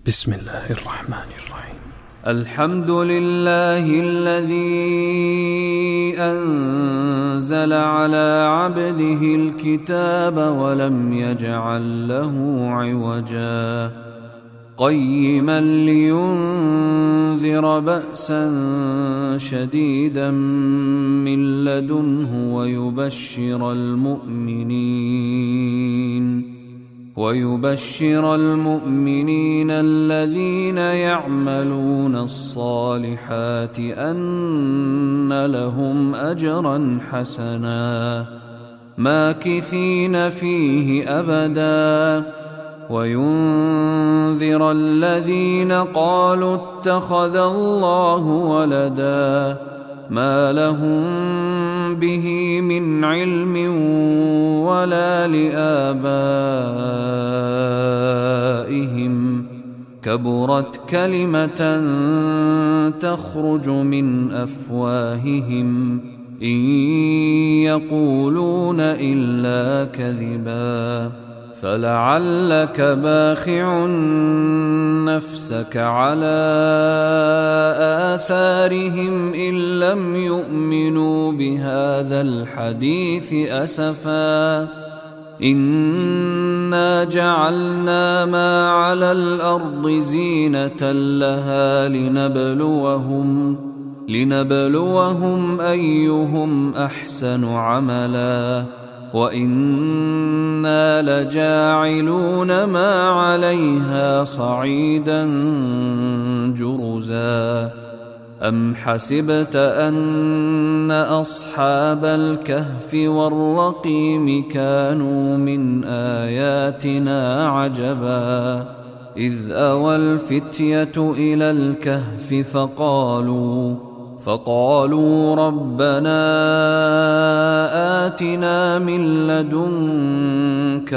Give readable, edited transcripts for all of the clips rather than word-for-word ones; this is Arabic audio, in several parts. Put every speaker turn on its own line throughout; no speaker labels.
بسم الله الرحمن الرحيم.
الحمد لله الذي أنزل على عبده الكتاب ولم يجعل له عوجا قيما لينذر بأسا شديدا من لدنه ويبشر المؤمنين الذين يعملون الصالحات أن لهم أجرا حسنا ماكثين فيه أبدا وينذر الذين قالوا اتخذ الله ولدا ما لهم به من علم ولا لآبائهم كبرت كلمة تخرج من أفواههم إن يقولون إلا كذبا فلعلك باخع نفسك على آثارهم إن لم يؤمنوا بهذا الحديث أسفا إنا جعلنا ما على الأرض زينة لها لنبلوهم أيهم أحسن عملا وإنا لجاعلون ما عليها صعيدا جرزا أم حسبت أن أصحاب الكهف والرقيم كانوا من آياتنا عجبا إذ أوى الفتية إلى الكهف فقالوا ربنا آتنا من لدنك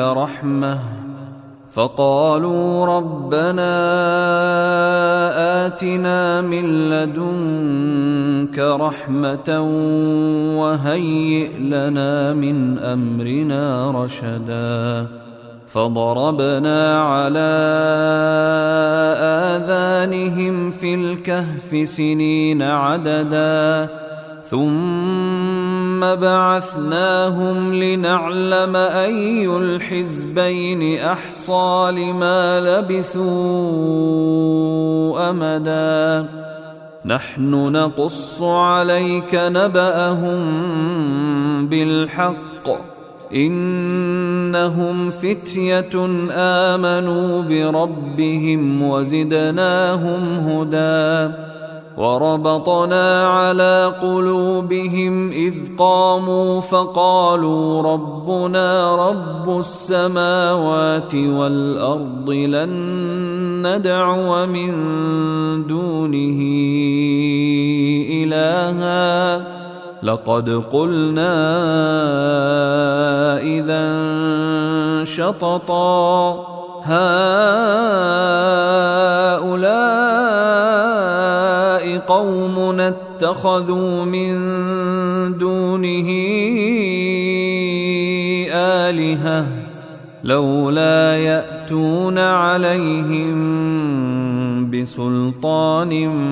رحمة وهيئ لنا من أمرنا رشدا فضربنا على آذانهم في الكهف سنين عددا ثم بعثناهم لنعلم أي الحزبين أحصى لما لبثوا أمدا نحن نقص عليك نبأهم بالحق إنهم فتية آمنوا بربهم وزدناهم هدى وربطنا على قلوبهم إذ قاموا فقالوا ربنا رب السماوات والأرض لن ندعو من دونه إلها لقد قلنا إذا شططا هؤلاء قومنا اتخذوا من دونه آلهة لولا يأتون عليهم بسلطان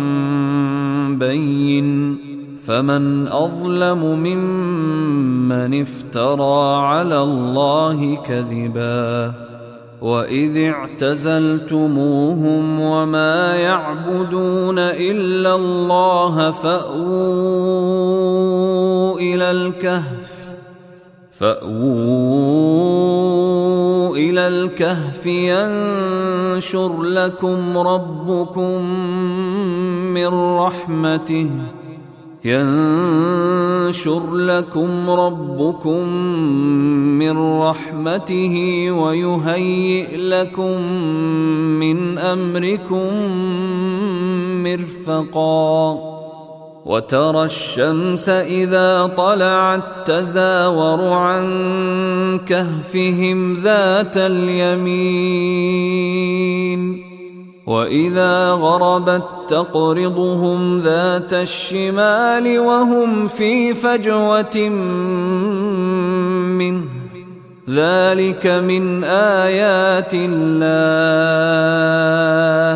بين فمن أظلم ممن افترى على الله كذبا وإذ اعتزلتموهم وما يعبدون إلا الله فأووا إلى الكهف ينشر لكم ربكم من رحمته ويهيئ لكم من أمركم مرفقا وترى الشمس إذا طلعت تزاور عن كهفهم ذات اليمين وإذا غربت تقرضهم ذات الشمال وهم في فجوة منه ذلك من آيات الله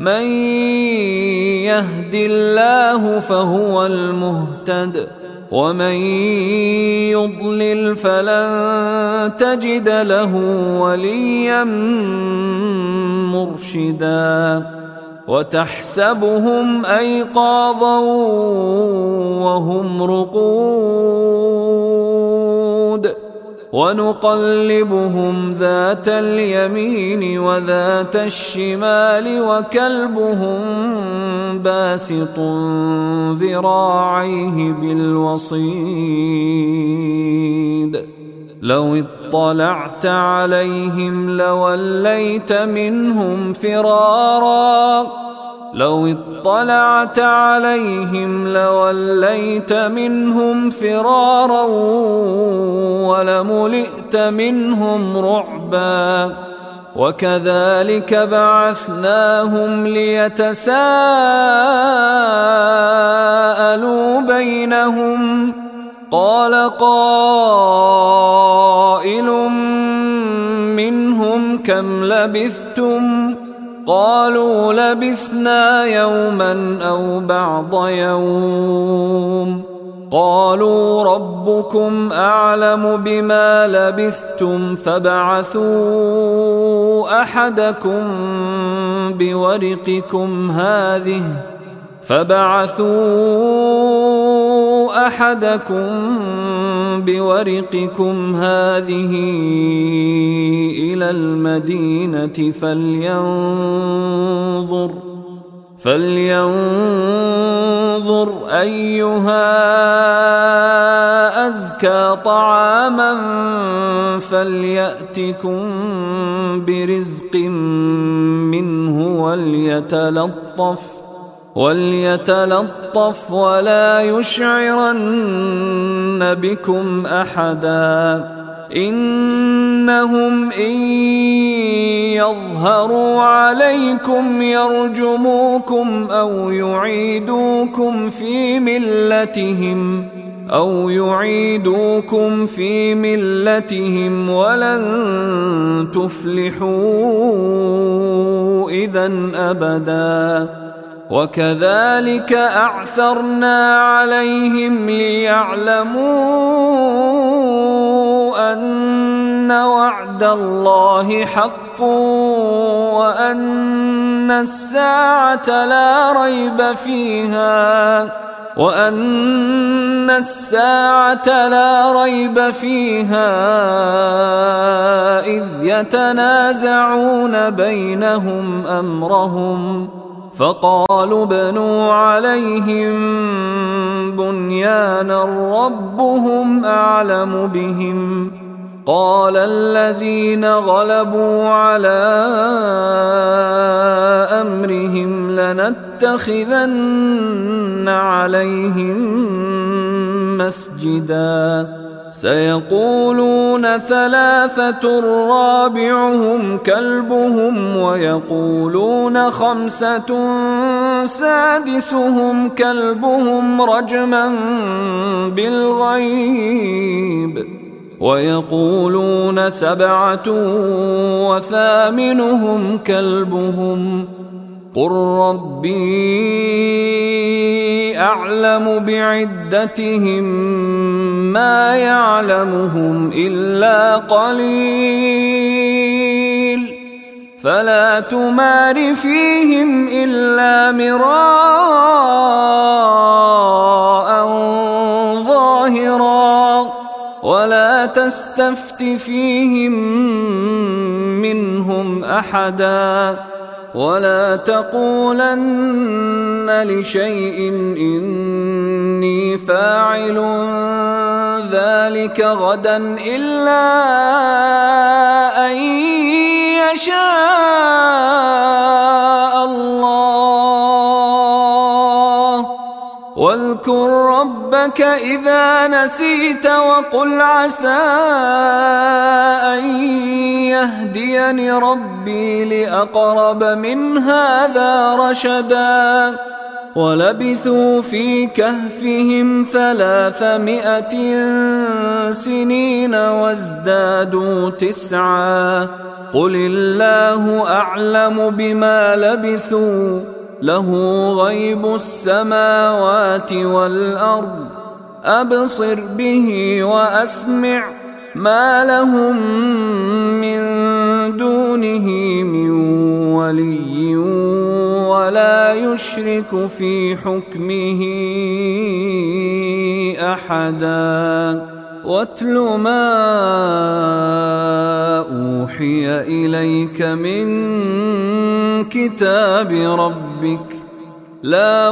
من يهد الله فهو المهتد ومن يضلل فلن تجد له وليا مرشدا وتحسبهم أيقاظا وهم رقود ونقلبهم ذات اليمين وذات الشمال وكلبهم باسط ذراعيه بالوصيد لو اطلعت عليهم لوليت منهم فرارا ولملئت منهم رعبا وكذلك بعثناهم ليتساءلوا بينهم قال قائل منهم كم لبثتم قالوا لبثنا يوما أو بعض يوم قالوا ربكم أعلم بما لبثتم فابعثوا أحدكم بورقكم هذه إلى المدينة فلينظر أيها أزكى طعاما فليأتكم برزق منه وليتلطف ولا يشعرن بكم أحدا إنهم إن يظهروا عليكم يرجموكم أو يعيدوكم في ملتهم ولن تفلحوا إذن أبدا وكذلك أعثرنا عليهم ليعلموا أن وعد الله حق وأن الساعة لا ريب فيها إذ يتنازعون بينهم أمرهم فقالوا ابنوا عليهم بنيانا ربهم أعلم بهم قال الذين غلبوا على أمرهم لنتخذن عليهم مسجدا سيقولون 3 رابعهم كلبهم ويقولون 5 سادسهم كلبهم رجما بالغيب ويقولون 7 وثامنهم كلبهم قل ربي أعلم بعدتهم ما يعلمهم إلا قليل فلا تمار فيهم إلا مراء ظاهرا ولا تستفت فيهم منهم أحدا ولا تقولن لشيء إني فاعل ذلك غدا إلا أن يشاء الله واذكر ربك إذا نسيت وقل عسى أن يهديني ربي لأقرب من هذا رشدا ولبثوا في كهفهم 300 سنين وازدادوا 9 قل الله أعلم بما لبثوا له غيب السماوات والأرض أبصر به وأسمع ما لهم من دونه من ولي ولا يشرك في حكمه أحدا واتل ما أوحي إليك من كتاب ربك لا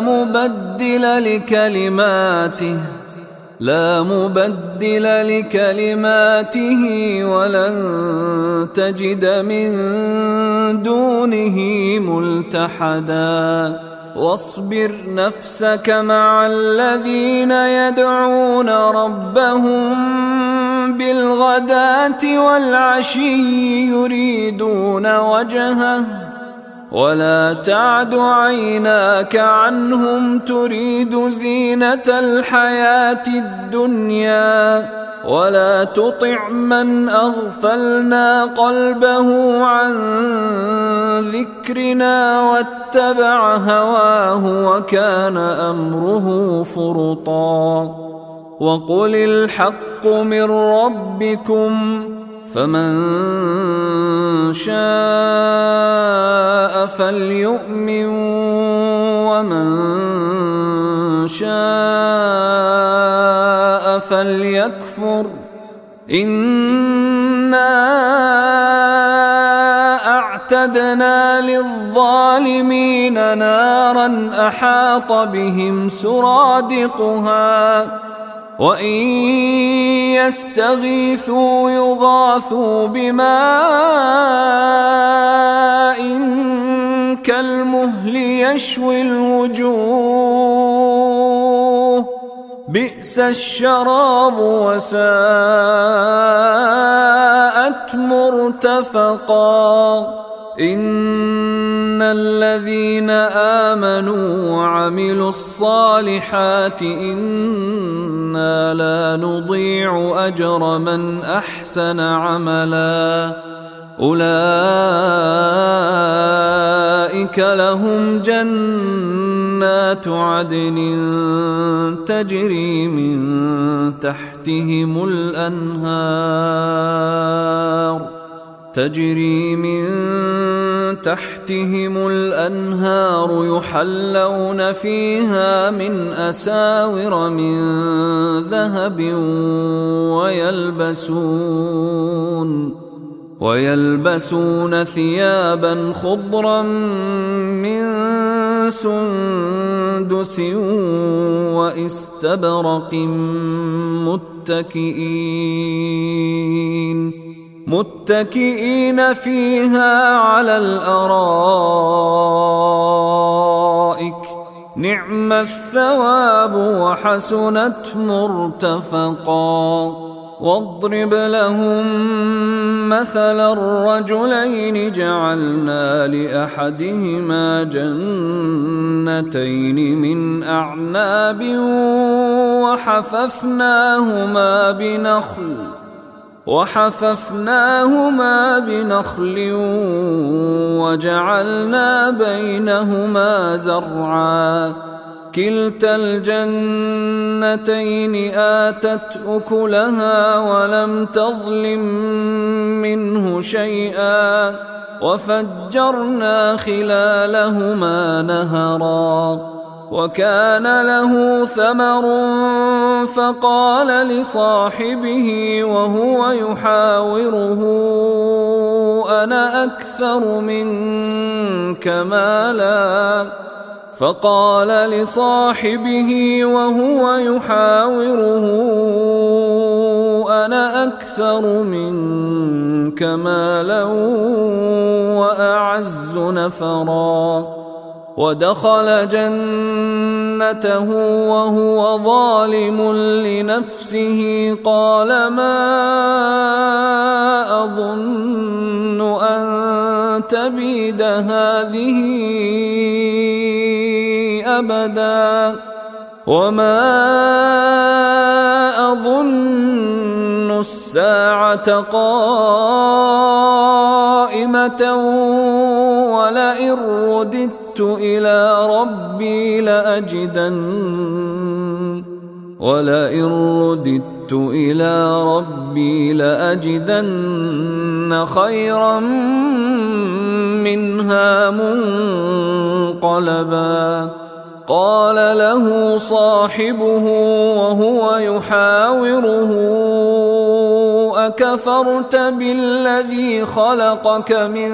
مبدل لكلماته ولن تجد من دونه ملتحدا واصبر نفسك مع الذين يدعون ربهم بالغداة والعشي يريدون وجهه ولا تعد عيناك عنهم تريد زينة الحياة الدنيا ولا تطع من أغفلنا قلبه عن ذكرنا واتبع هواه وكان أمره فرطا وقل الحق من ربكم فمن شاء فليؤمن ومن شاء فليكفر إنا أعتدنا للظالمين نارا أحاط بهم سرادقها وإن يستغيثوا يغاثوا بماء كالمهل يشوي الوجوه بئس الشراب وساءت مرتفقا إن الذين آمنوا وعملوا الصالحات إنا لا نضيع أجر من أحسن عملا أولئك لهم جنات عدن تجري من تحتهم الأنهار يحلون فيها من أساور من ذهب ويلبسون ثيابا خضرا من سندس واستبرق متكئين فيها على الأرائك نعم الثواب وحسنت مرتفقا واضرب لهم مثلا الرجلين جعلنا لأحدهما جنتين من أعناب وحففناهما بنخل وجعلنا بينهما زرعا كلتا الجنتين آتت أكلها ولم تظلم منه شيئا وفجرنا خلالهما نهرا وكان له ثمر فقال لصاحبه وهو يحاوره أنا أكثر منك مالا وأعز نفرا ودخل جنته وهو ظالم لنفسه قال ما أظن أن تبيد هذه أبدا وما أظن الساعة قائمة ظلمة ولئن رددت إلى ربي لأجدن خيرا منها منقلبا. قال له صاحبه وهو يحاوره أكفرت بالذي خلقك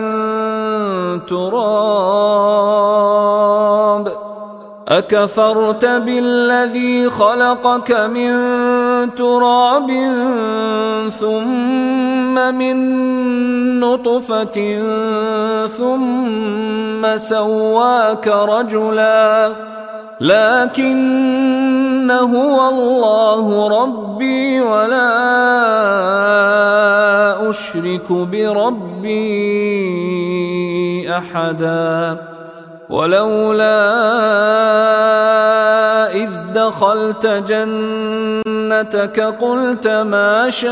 من تراب ثم من نطفة ثم سواك رجلا لكن هو الله ربي ولا أشرك بربي أحدا. ولولا إذ دخلت جنتك قلت ما شاء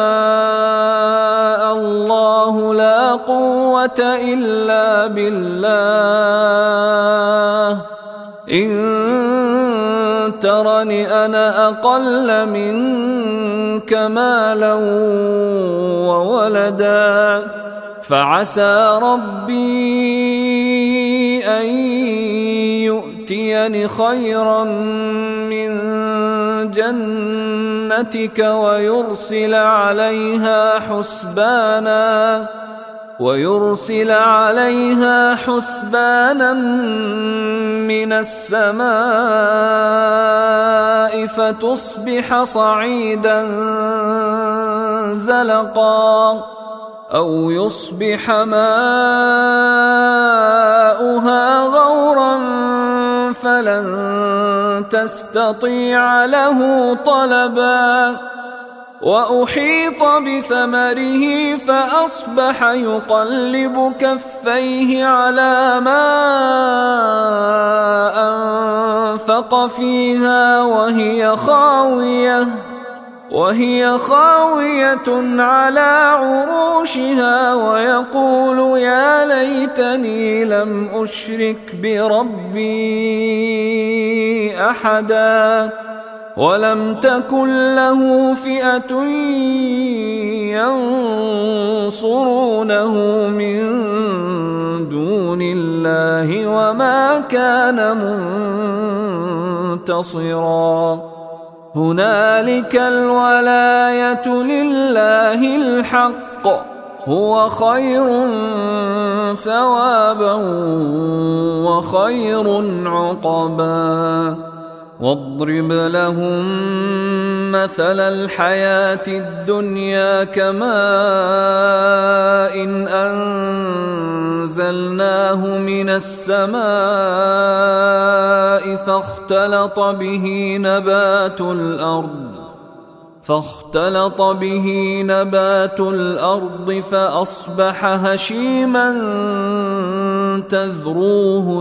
الله لا قوة إلا بالله إن ترني أنا أقل منك مالا وولدا فعسى ربي أن يؤتيني خيرا من جنتك ويرسل عليها حسبانا من السماء فتصبح صعيدا زلقا أو يصبح ماؤها غورا فلن تستطيع له طلبا. وأحيط بثمره فأصبح يقلب كفيه على ما أنفق فيها وهي خاوية على عروشها ويقول يا ليتني لم أشرك بربي أحدا. ولم تكن له فئة ينصرونه من دون الله وما كان منتصرا. هنالك الولاية لله الحق هو خير ثوابا وخير عقبا. واضرب لهم مثل الحياة الدنيا كماء إن أنزلناه من السماء فاختلط به نبات الأرض فأصبح هشيما تذروه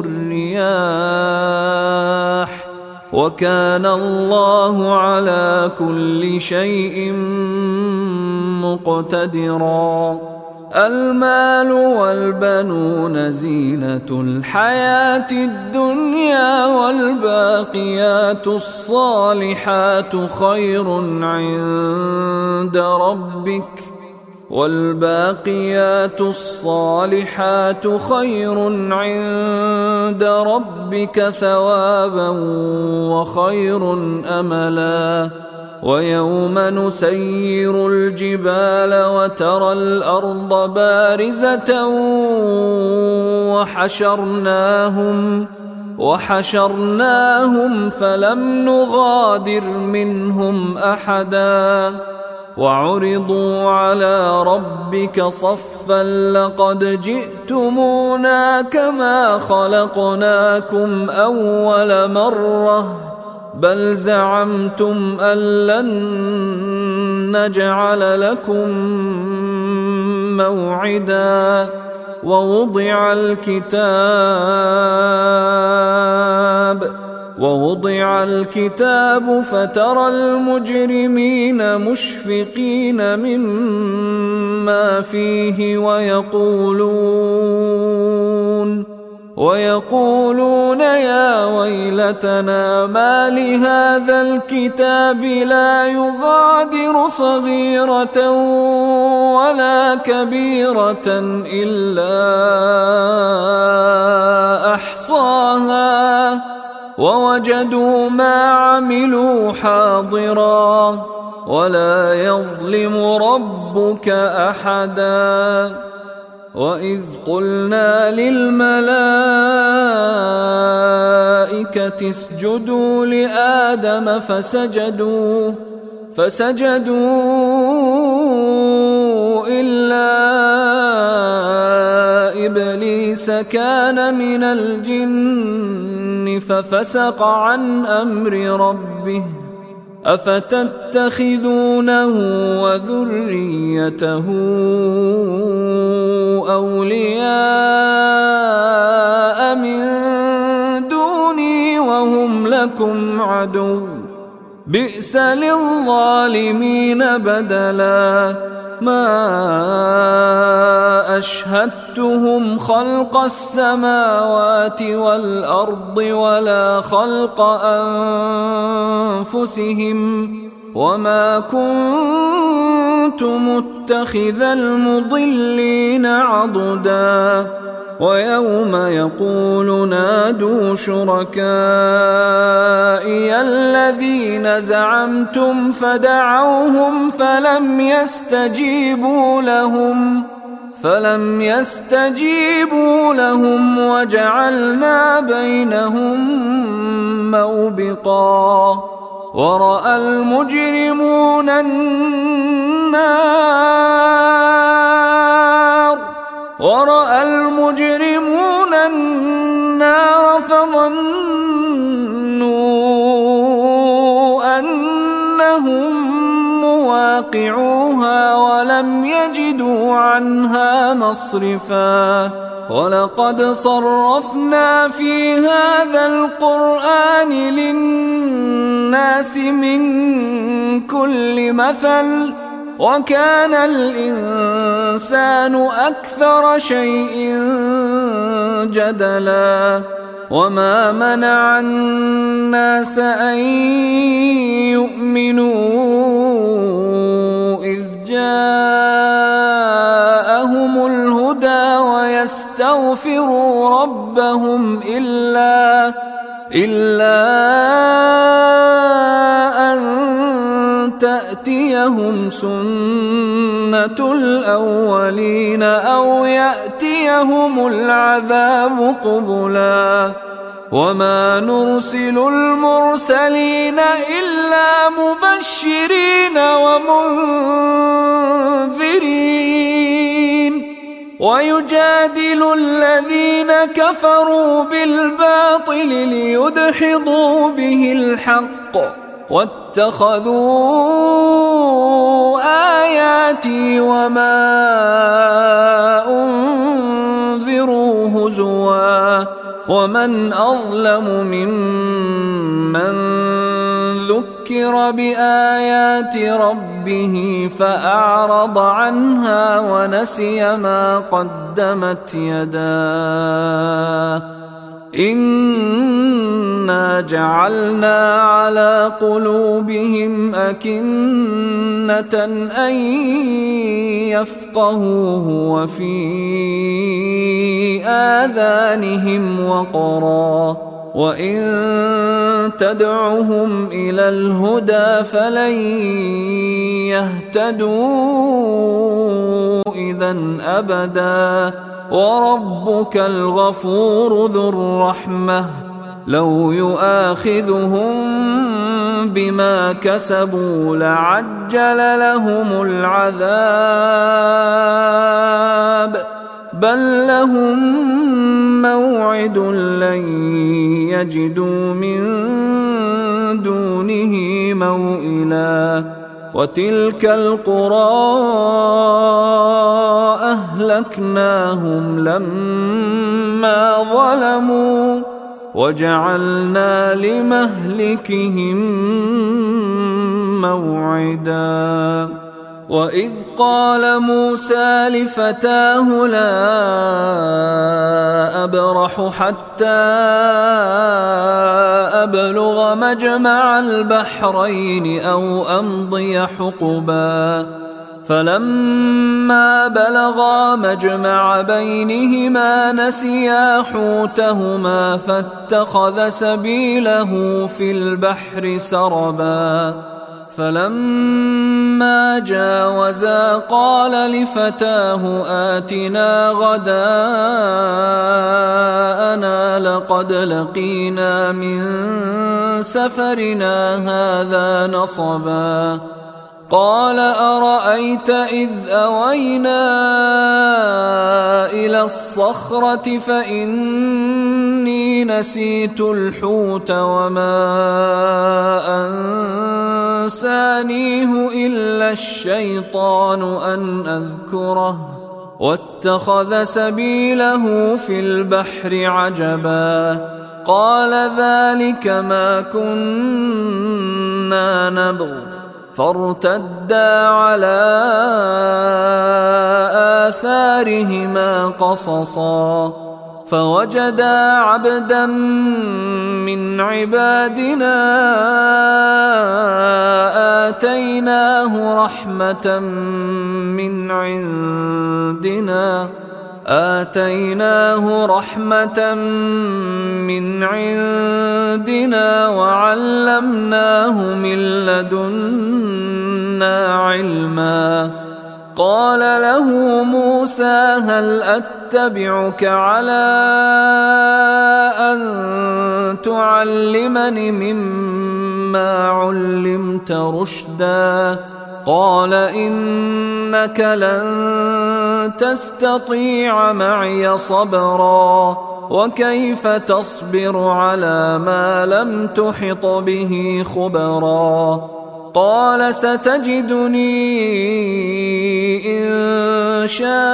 الرياح وكان الله على كل شيء مقتدرا. المال والبنون زينة الحياة الدنيا والباقيات الصالحات خير عند ربك ثوابا وخير أملا. ويوم نسير الجبال وترى الأرض بارزة وحشرناهم فلم نغادر منهم أحدا. وعرضوا على ربك صفا لقد جئتمونا كما خلقناكم أول مرة بل زعمتم أن لن نجعل لكم موعدا. ووضع الكتاب ووضع الكتاب فترى المجرمين مشفقين مما فيه ويقولون يا ويلتنا ما لهذا الكتاب لا يغادر صغيرة ولا كبيرة إلا أحصاها ووجدوا ما عملوا حاضرا ولا يظلم ربك أحدا. وإذ قلنا للملائكة اسجدوا لآدم فسجدوا إلا إبليس كان من الجن ففسق عن أمر ربه أفتتخذونه وذريته أولياء من دوني وهم لكم عدو بئس للظالمين بدلا. ما أشهدتهم خلق السماوات والأرض ولا خلق أنفسهم وما كنت متخذ المضلين عضدا. ويوم يقول نادوا شركائي الذين زعمتم فدعوهم فلم يستجيبوا لهم وجعلنا بينهم موبقا. ورأى المجرمون النار فظنوا أنهم مواقعوها ولم يجدوا عنها مصرفا. ولقد صرفنا في هذا القرآن للناس من كل مثل وكان الإنسان أكثر شيء جدلا. وما منع الناس أن يؤمنوا إذ جاءهم الهدى ويستغفروا ربهم إلا أن تأتيهم سنة الأولين أو يأتيهم العذاب قبلا. وما نرسل المرسلين إلا مبشرين ومنذرين ويجادل الذين كفروا بالباطل ليدحضوا به الحق واتخذوا آياتي وما أنذروا هزوا. ومن أظلم ممن ذكر بآيات ربه فأعرض عنها ونسي ما قدمت يداه. إنا جعلنا على قلوبهم أكنة أن يفقهوه وفي آذانهم وقرا وإن تدعهم إلى الهدى فلن يهتدوا إذن أبدا. وربك الغفور ذو الرحمة لو يؤاخذهم بما كسبوا لعجل لهم العذاب بل لهم موعد لن يجدوا من دونه موئلا. وتلك القرى أهلكناهم لما ظلموا وجعلنا لمهلكهم موعدا وإذ قال موسى لفتاه لا أبرح حتى أبلغ مجمع البحرين أو أمضي حقبا فلما بلغا مجمع بينهما نسيا حوتهما فاتخذ سبيله في البحر سربا فلما جاوزا قال لفتاه آتنا غداءنا لقد لقينا من سفرنا هذا نصبا قال أرأيت إذ أوينا إلى الصخرة فإني نسيت الحوت وما أنسانيه إلا الشيطان أن أذكره واتخذ سبيله في البحر عجبا قال ذلك ما كنا نبغ فارتدا على آثارهما قصصا فوجدا عبدا من عبادنا آتيناه رحمة من عندنا وعلمناه من لدنا علما قال له موسى هل أتبعك على أن تعلمني مما علمت رشدا قال إنك لن تستطيع معي صبرا وكيف تصبر على ما لم تحط به خبرا قال ستجدني إن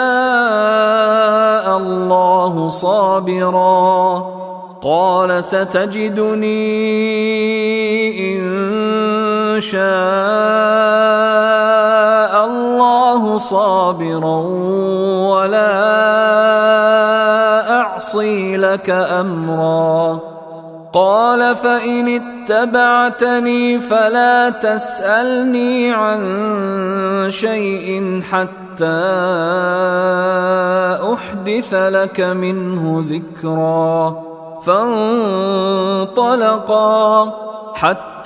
شاء الله صابرا قال ستجدني إن شاء الله صابرا ولا أعصي لك أمرا قال فإن اتبعتني فلا تسألني عن شيء حتى أحدث لك منه ذكرا فانطلقا حتى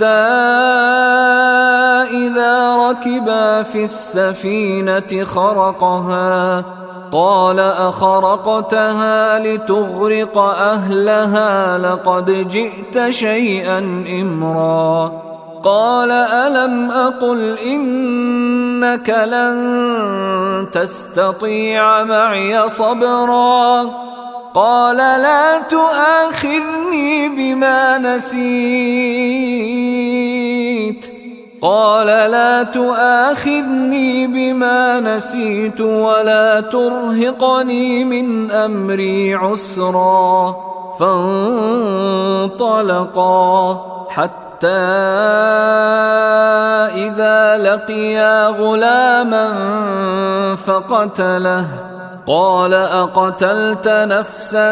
إذا ركبا في السفينة خرقها قال أخرقتها لتغرق أهلها لقد جئت شيئا إمرا قال ألم أقل إنك لن تستطيع معي صبرا قال لا تؤاخذني بما نسيت ولا ترهقني من أمري عسرا فانطلقا حتى إذا لقيا غلاما فقتله قال أقتلت نفسا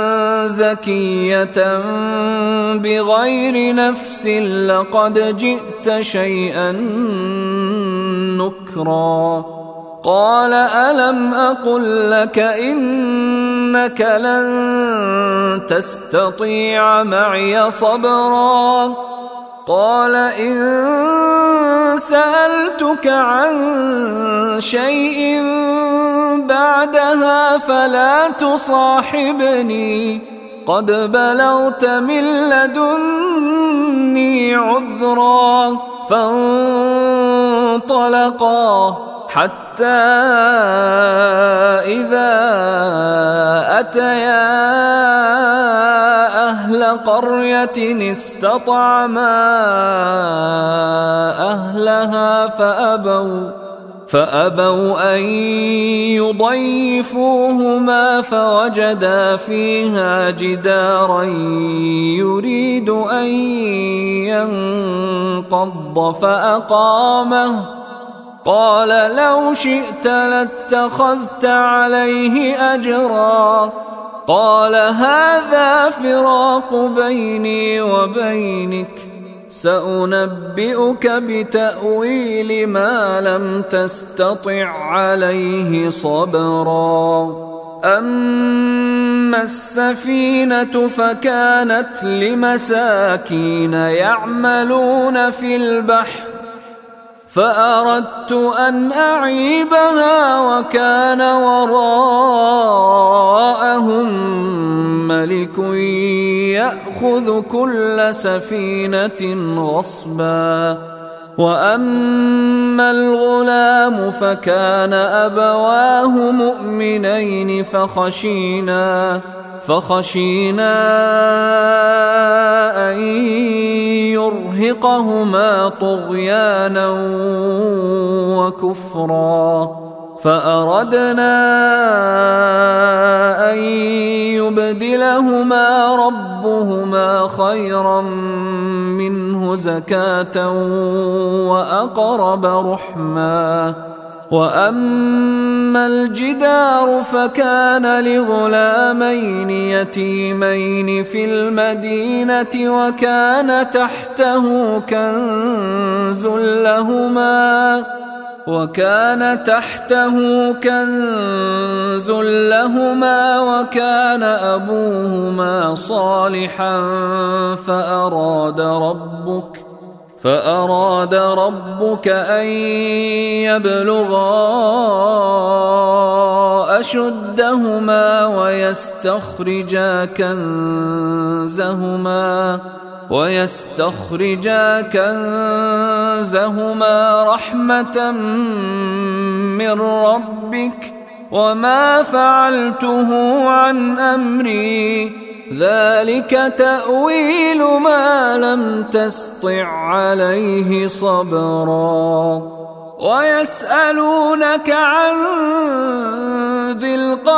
زكية بغير نفس لقد جئت شيئا نكرا قال ألم أقل لك إنك لن تستطيع معي صبرا قال إن سألتك عن شيء بعدها فلا تصاحبني قد بلغت من لدني عذرا فانطلقا حتى إذا أتيا أهل قرية استطعما أهلها فأبوا أن يضيفوهما فوجدا فيها جدارا يريد أن ينقض فأقامه قال لو شئت لاتخذت عليه أجرا قال هذا فراق بيني وبينك سأنبئك بتأويل ما لم تستطع عليه صبرا أما السفينة فكانت لمساكين يعملون في البحر فأردت أن أعيبها وكان وراءهم ملك يأخذ كل سفينة غصبا وأما الغلام فكان أبواه مؤمنين فخشينا أن يرهقهما طغيانا وكفرا فأردنا أن يبدلهما ربهما خيرا منه زكاة وأقرب رحما وأما الجدار فكان لغلامين يتيمين في المدينة وكان تحته كنز لهما وكان أبوهما صالحا فأراد ربك أن يبلغا أشدهما ويستخرجا كنزهما رحمة من ربك وما فعلته عن أمري ذلك تأويل ما لم تسطع عليه صبرا ويسألونك عن ذي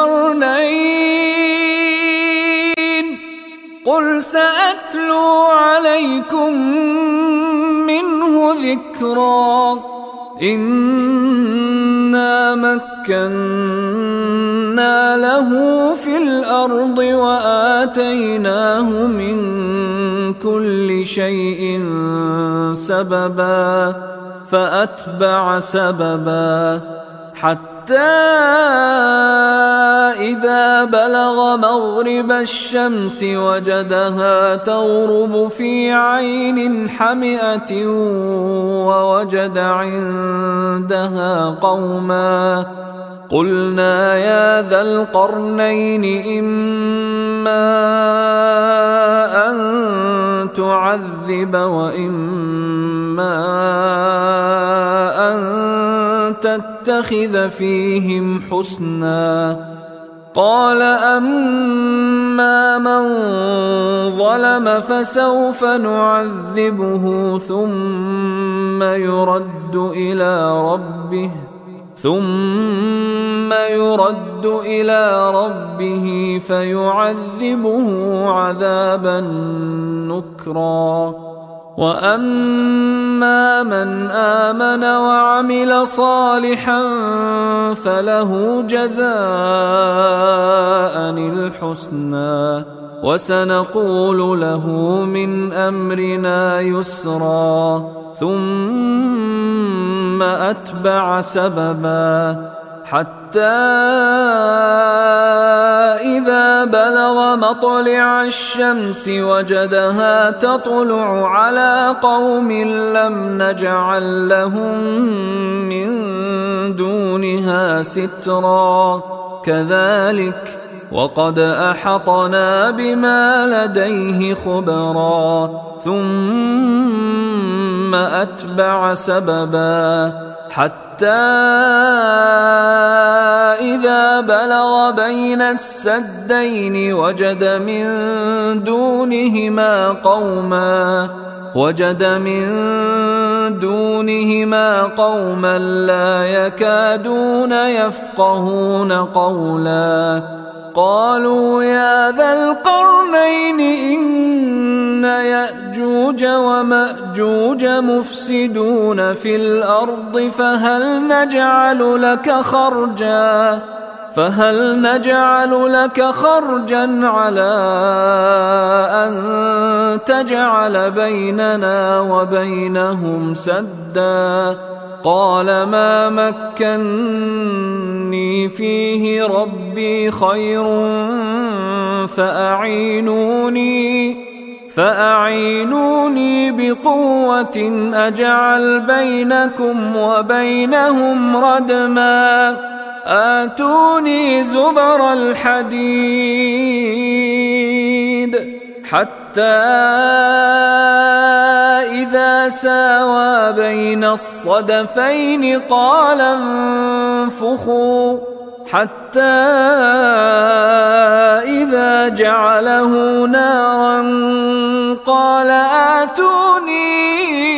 القرنين قل سأتلو عليكم منه ذكرا إنا مكنا له في الأرض وآتيناه من كل شيء سببا فأتبع سببا حتى إذا بلغ مغرب الشمس وجدها تغرب في عين حمئة ووجد عندها قوما قلنا يا ذا القرنين إما أن تعذب وإما أن تتخذ فيهم حسنا قال أما من ظلم فسوف نعذبه ثم يرد إلى ربه فيعذبه عذابا نكرا وأما من آمن وعمل صالحا فله جزاء الحسنى وسنقول له من أمرنا يسرا ثم أتبع سببا حتى إذا بلغ مطلع الشمس وجدها تطلع على قوم لم نجعل لهم من دونها سترا كذلك وقد أحطنا بما لديه خبرا ثم أتبع سببا حتى إذا بلغ بين السدين وجد من دونهما وجد من دونهما قوما لا يكادون يفقهون قولا قالوا يا ذا القرنين إن يأجوج ومأجوج مفسدون في الأرض فهل نجعل لك خرجا على أن تجعل بيننا وبينهم سدا قال ما مكني فيه ربي خير فأعينوني بقوة أجعل بينكم وبينهم ردما آتوني زبر الحديد حتى إذا ساوى بين الصدفين قال انفخوا حتى إذا جعله نارا قال آتوني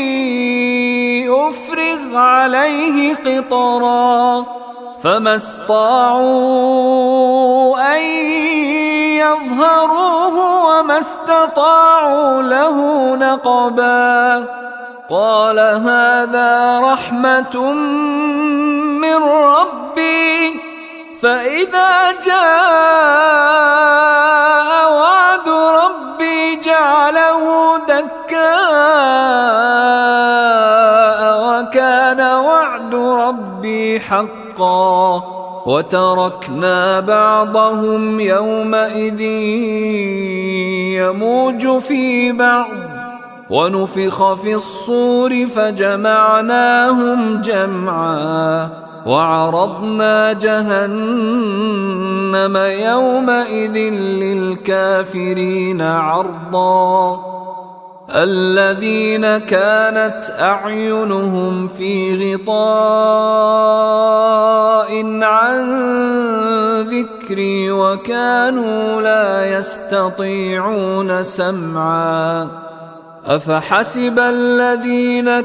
أفرغ عليه قطرا فما استطاعوا أن يظهروه وما استطاعوا له نقبا قال هذا رحمة من ربي فإذا جاء وعد ربي جعله دكاء وكان وعد ربي حقا وتركنا بعضهم يومئذ يموج في بعض ونفخ في الصور فجمعناهم جمعا وعرضنا جهنم يومئذ للكافرين عرضا الذين كانت أعينهم في غطاء عن ذكري وكانوا لا يستطيعون سمعا أفحسب الذين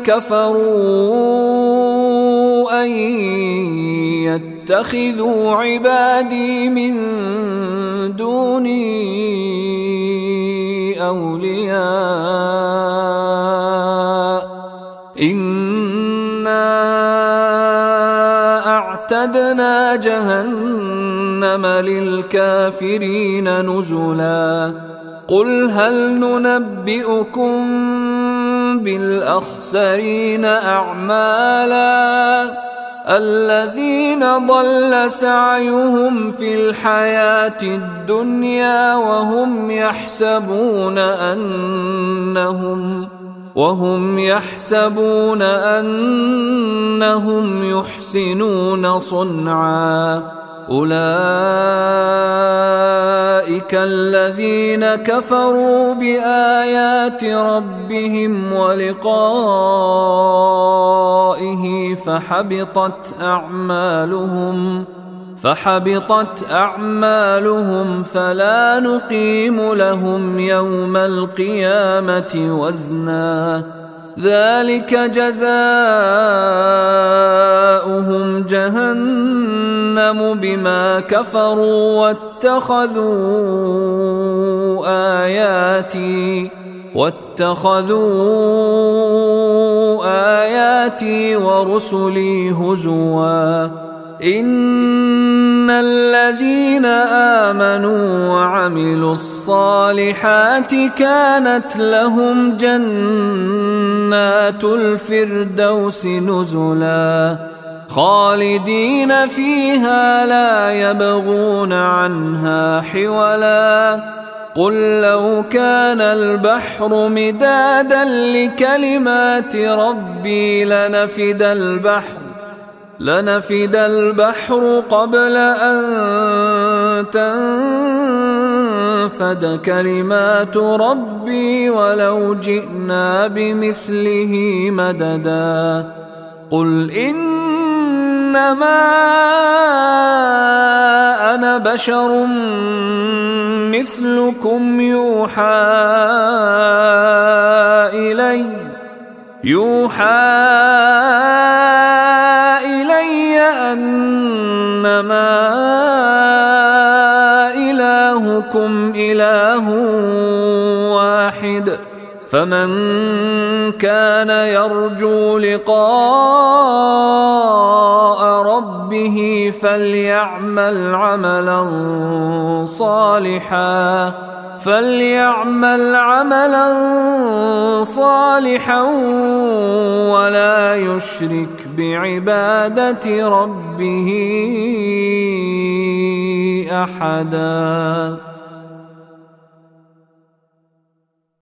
كفروا أن يتخذوا عبادي من دوني أولياء إنا أعتدنا جهنم للكافرين نزلا قل هل ننبئكم بالأخسرين أعمالا الذين ضل سعيهم في الحياة الدنيا وهم يحسبون أنهم يحسنون صنعا أولئك الذين كفروا بآيات ربهم ولقائه فحبطت أعمالهم فلا نقيم لهم يوم القيامة وزنا ذلك جزاؤهم جهنم بما كفروا واتخذوا آياتي ورسلي هزوا إن الذين آمنوا وعملوا الصالحات كانت لهم جنات الفردوس نزلا خالدين فيها لا يبغون عنها حولا قل لو كان البحر مدادا لكلمات ربي لنفد البحر قبل أن تنفد كلمات ربي ولو جئنا بمثله مددا قل إنما أنا بشر مثلكم يوحى إلي أنما إلهكم إله واحد فمن كان يرجو لقاء ربه فليعمل عملا صالحا ولا يشرك بعبادة ربه أحدا.